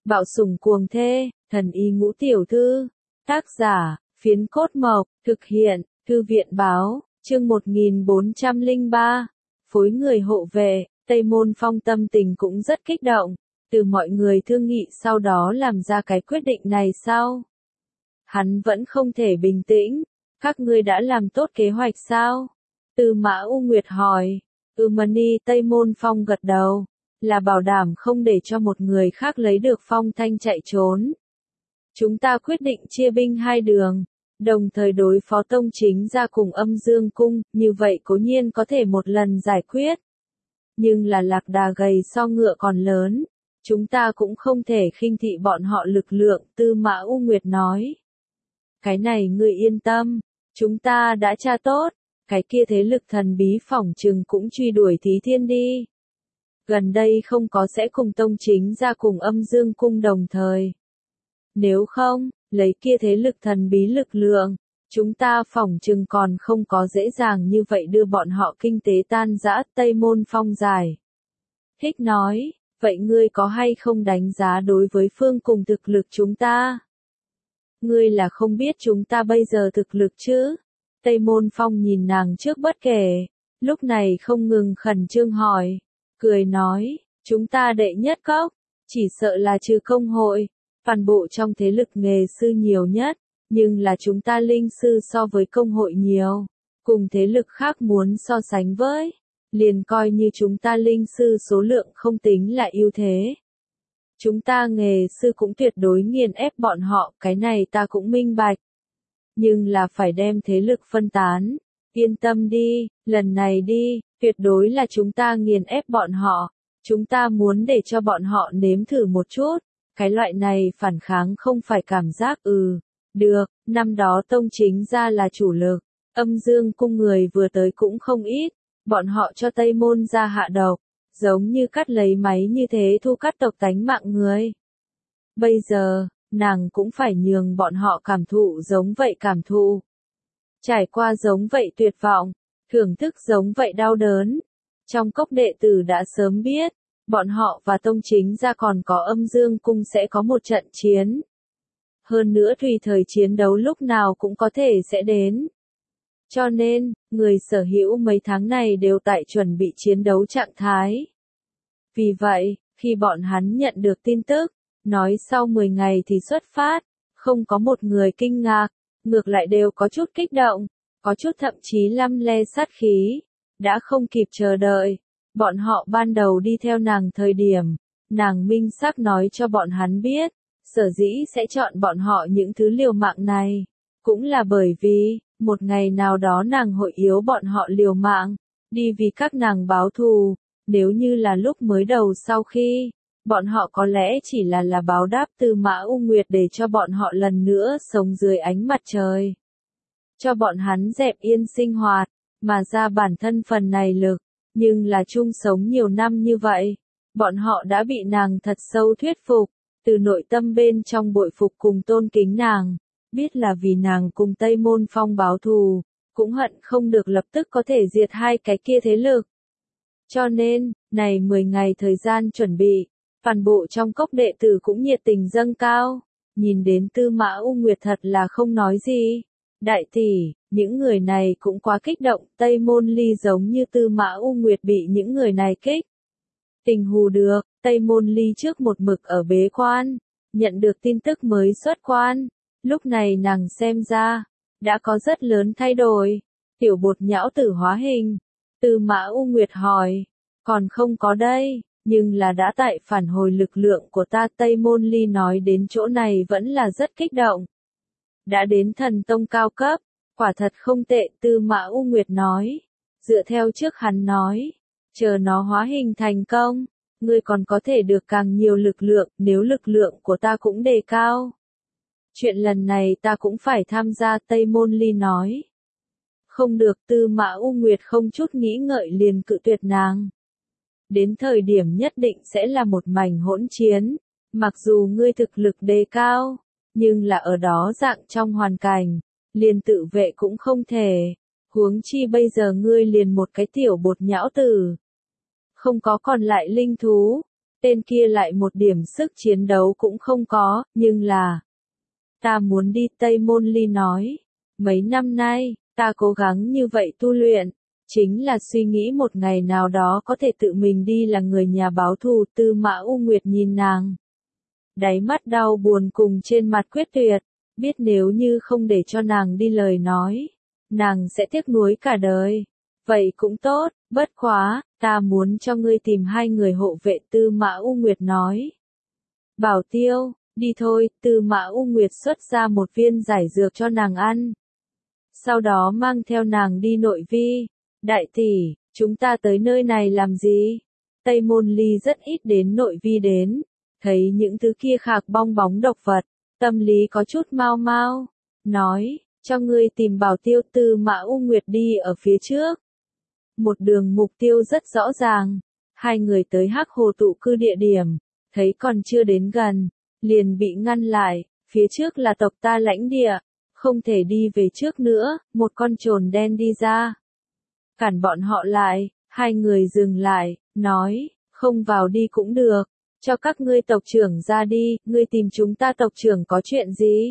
Bạo sủng cuồng thê, thần y ngũ tiểu thư. Tác giả, Phiến Cốt Mộc, thực hiện, Thư viện báo, chương 1403. Phối người hộ vệ, Tây Môn Phong tâm tình cũng rất kích động. Từ mọi người thương nghị sau đó làm ra cái quyết định này sau. Hắn vẫn không thể bình tĩnh. Các ngươi đã làm tốt kế hoạch sao? Tư Mã U Nguyệt hỏi. Mani Tây Môn Phong gật đầu. Là bảo đảm không để cho một người khác lấy được Phong Thanh chạy trốn. Chúng ta quyết định chia binh hai đường, đồng thời đối phó Tông Chính Gia cùng Âm Dương Cung, như vậy cố nhiên có thể một lần giải quyết. Nhưng là lạc đà gầy so ngựa còn lớn, chúng ta cũng không thể khinh thị bọn họ lực lượng, Tư Mã U Nguyệt nói. Cái này ngươi yên tâm, chúng ta đã tra tốt, cái kia thế lực thần bí phỏng chừng cũng truy đuổi Thí Thiên đi. Gần đây không có sẽ cùng Tông Chính Gia cùng Âm Dương Cung đồng thời. Nếu không, lấy kia thế lực thần bí lực lượng, chúng ta phỏng chừng còn không có dễ dàng như vậy đưa bọn họ kinh tế tan rã. Tây Môn Phong giải thích nói, vậy ngươi có hay không đánh giá đối với phương cùng thực lực chúng ta? Ngươi là không biết chúng ta bây giờ thực lực chứ? Tây Môn Phong nhìn nàng trước bất kể, lúc này không ngừng khẩn trương hỏi, cười nói, chúng ta đệ nhất cốc, chỉ sợ là trừ công hội. Toàn bộ trong thế lực nghề sư nhiều nhất, nhưng là chúng ta linh sư so với công hội nhiều, cùng thế lực khác muốn so sánh với, liền coi như chúng ta linh sư số lượng không tính là ưu thế. Chúng ta nghề sư cũng tuyệt đối nghiền ép bọn họ, cái này ta cũng minh bạch. Nhưng là phải đem thế lực phân tán, yên tâm đi, lần này đi, tuyệt đối là chúng ta nghiền ép bọn họ, chúng ta muốn để cho bọn họ nếm thử một chút. Cái loại này phản kháng không phải cảm giác được, năm đó Tông Chính Gia là chủ lực, Âm Dương Cung người vừa tới cũng không ít, bọn họ cho Tây Môn Gia hạ độc, giống như cắt lấy máy như thế thu cắt tộc tánh mạng người. Bây giờ, nàng cũng phải nhường bọn họ cảm thụ giống vậy cảm thụ. Trải qua giống vậy tuyệt vọng, thưởng thức giống vậy đau đớn. Trong cốc đệ tử đã sớm biết, bọn họ và Tông Chính Gia còn có Âm Dương Cung sẽ có một trận chiến. Hơn nữa tùy thời chiến đấu lúc nào cũng có thể sẽ đến. Cho nên, người sở hữu mấy tháng này đều tại chuẩn bị chiến đấu trạng thái. Vì vậy, khi bọn hắn nhận được tin tức, nói sau 10 ngày thì xuất phát, không có một người kinh ngạc, ngược lại đều có chút kích động, có chút thậm chí lăm le sát khí, đã không kịp chờ đợi. Bọn họ ban đầu đi theo nàng thời điểm, nàng minh xác nói cho bọn hắn biết, sở dĩ sẽ chọn bọn họ những thứ liều mạng này, cũng là bởi vì, một ngày nào đó nàng hội yếu bọn họ liều mạng, đi vì các nàng báo thù, nếu như là lúc mới đầu sau khi, bọn họ có lẽ chỉ là báo đáp Tư Mã U Nguyệt để cho bọn họ lần nữa sống dưới ánh mặt trời. Cho bọn hắn dẹp yên sinh hoạt, mà ra bản thân phần này lực. Nhưng là chung sống nhiều năm như vậy, bọn họ đã bị nàng thật sâu thuyết phục, từ nội tâm bên trong bội phục cùng tôn kính nàng, biết là vì nàng cùng Tây Môn Phong báo thù, cũng hận không được lập tức có thể diệt hai cái kia thế lực. Cho nên, này 10 ngày thời gian chuẩn bị, toàn bộ trong cốc đệ tử cũng nhiệt tình dâng cao, nhìn đến Tư Mã U Nguyệt thật là không nói gì. Đại tỷ, những người này cũng quá kích động, Tây Môn Ly giống như Tư Mã U Nguyệt bị những người này kích. Tình hù được, Tây Môn Ly trước một mực ở bế quan, nhận được tin tức mới xuất quan, lúc này nàng xem ra, đã có rất lớn thay đổi, tiểu bột nhão tử hóa hình. Tư Mã U Nguyệt hỏi, còn không có đây, nhưng là đã tại phản hồi lực lượng của ta. Tây Môn Ly nói đến chỗ này vẫn là rất kích động. Đã đến thần tông cao cấp, quả thật không tệ, Tư Mã U Nguyệt nói. Dựa theo trước hắn nói, chờ nó hóa hình thành công, ngươi còn có thể được càng nhiều lực lượng, nếu lực lượng của ta cũng đề cao. Chuyện lần này ta cũng phải tham gia, Tây Môn Ly nói. Không được, Tư Mã U Nguyệt không chút nghĩ ngợi liền cự tuyệt nàng. Đến thời điểm nhất định sẽ là một mảnh hỗn chiến, mặc dù ngươi thực lực đề cao. Nhưng là ở đó dạng trong hoàn cảnh, liền tự vệ cũng không thể, huống chi bây giờ ngươi liền một cái tiểu bột nhão tử. Không có còn lại linh thú, tên kia lại một điểm sức chiến đấu cũng không có, nhưng là ta muốn đi. Tây Môn Ly nói, mấy năm nay, ta cố gắng như vậy tu luyện, chính là suy nghĩ một ngày nào đó có thể tự mình đi là người nhà báo thù. Tư Mã U Nguyệt nhìn nàng, đáy mắt đau buồn cùng trên mặt quyết tuyệt, biết nếu như không để cho nàng đi lời nói, nàng sẽ tiếc nuối cả đời. Vậy cũng tốt, bất quá, ta muốn cho ngươi tìm 2 người hộ vệ. Tư Mã U Nguyệt nói. Bảo Tiêu, đi thôi. Tư Mã U Nguyệt xuất ra một viên giải dược cho nàng ăn. Sau đó mang theo nàng đi nội vi. Đại tỷ, chúng ta tới nơi này làm gì? Tây Môn Ly rất ít đến nội vi đến, thấy những thứ kia khạc bong bóng độc vật, tâm lý có chút mau mau, nói, cho ngươi tìm Bảo Tiêu. Tư Mã U Nguyệt đi ở phía trước. Một đường mục tiêu rất rõ ràng, 2 người tới Hắc Hồ tụ cư địa điểm, thấy còn chưa đến gần, liền bị ngăn lại, phía trước là tộc ta lãnh địa, không thể đi về trước nữa. Một con trồn đen đi ra, cản bọn họ lại. 2 người dừng lại, nói, không vào đi cũng được, cho các ngươi tộc trưởng ra đi. Ngươi tìm chúng ta tộc trưởng có chuyện gì?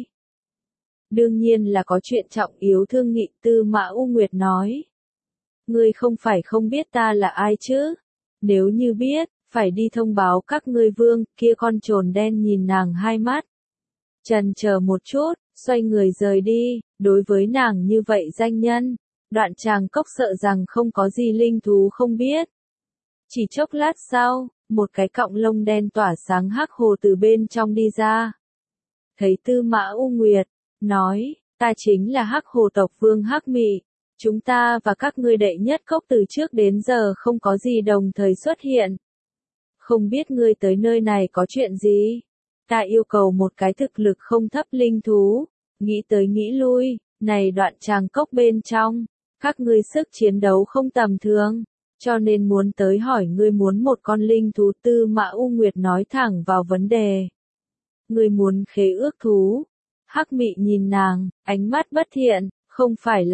Đương nhiên là có chuyện trọng yếu thương nghị. Tư Mã U Nguyệt nói, ngươi không phải không biết ta là ai chứ? Nếu như biết, phải đi thông báo các ngươi vương. Kia con trồn đen nhìn nàng 2 mắt, chần chờ một chút, xoay người rời đi. Đối với nàng như vậy danh nhân, Đoạn Tràng Cốc sợ rằng không có gì linh thú không biết. Chỉ chốc lát sau, một cái cọng lông đen tỏa sáng hắc hồ từ bên trong đi ra. Thấy Tư Mã U Nguyệt, nói, ta chính là Hắc Hồ tộc vương Hắc Mị. Chúng ta và các ngươi đệ nhất cốc từ trước đến giờ không có gì đồng thời xuất hiện. Không biết ngươi tới nơi này có chuyện gì? Ta yêu cầu một cái thực lực không thấp linh thú. Nghĩ tới nghĩ lui, này Đoạn Tràng Cốc bên trong, các ngươi sức chiến đấu không tầm thường, cho nên muốn tới hỏi ngươi muốn một con linh thú. Tư Mã U Nguyệt nói thẳng vào vấn đề. Ngươi muốn khế ước thú? Hắc Mị nhìn nàng, ánh mắt bất thiện, không phải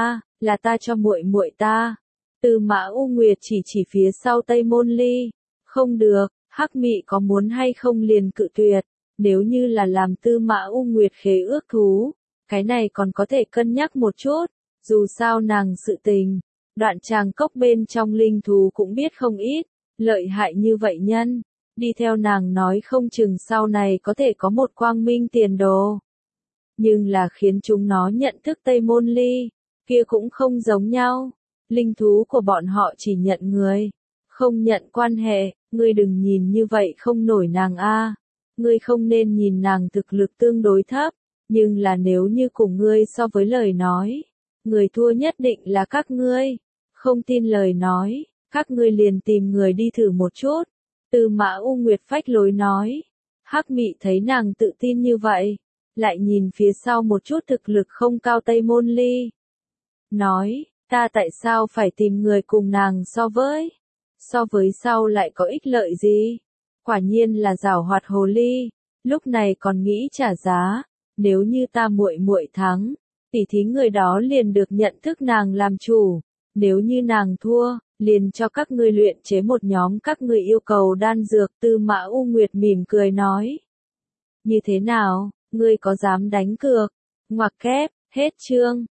là ta cho muội muội ta. Tư Mã U Nguyệt chỉ phía sau Tây Môn Ly. Không được, Hắc Mị có muốn hay không liền cự tuyệt. Nếu như là làm Tư Mã U Nguyệt khế ước thú, cái này còn có thể cân nhắc một chút, dù sao nàng sự tình. Đoạn Tràng Cốc bên trong linh thú cũng biết không ít, lợi hại như vậy nhân, đi theo nàng nói không chừng sau này có thể có một quang minh tiền đồ. Nhưng là khiến chúng nó nhận thức Tây Môn Ly, kia cũng không giống nhau. Linh thú của bọn họ chỉ nhận người, không nhận quan hệ. Ngươi đừng nhìn như vậy không nổi nàng a. Ngươi không nên nhìn nàng thực lực tương đối thấp, nhưng là nếu như cùng ngươi so với lời nói, người thua nhất định là các ngươi. Không tin lời nói, các ngươi liền tìm người đi thử một chút. Tư Mã U Nguyệt phách lối nói. Hắc Mị thấy nàng tự tin như vậy, lại nhìn phía sau một chút thực lực không cao Tây Môn Ly. Nói, ta tại sao phải tìm người cùng nàng so với sau lại có ích lợi gì? Quả nhiên là giảo hoạt hồ ly, lúc này còn nghĩ trả giá. Nếu như ta muội muội thắng, tỉ thí người đó liền được nhận thức nàng làm chủ. Nếu như nàng thua, liền cho các ngươi luyện chế một nhóm các ngươi yêu cầu đan dược. Tư Mã U Nguyệt mỉm cười nói. Như thế nào, ngươi có dám đánh cược? Ngoặc kép, hết chương.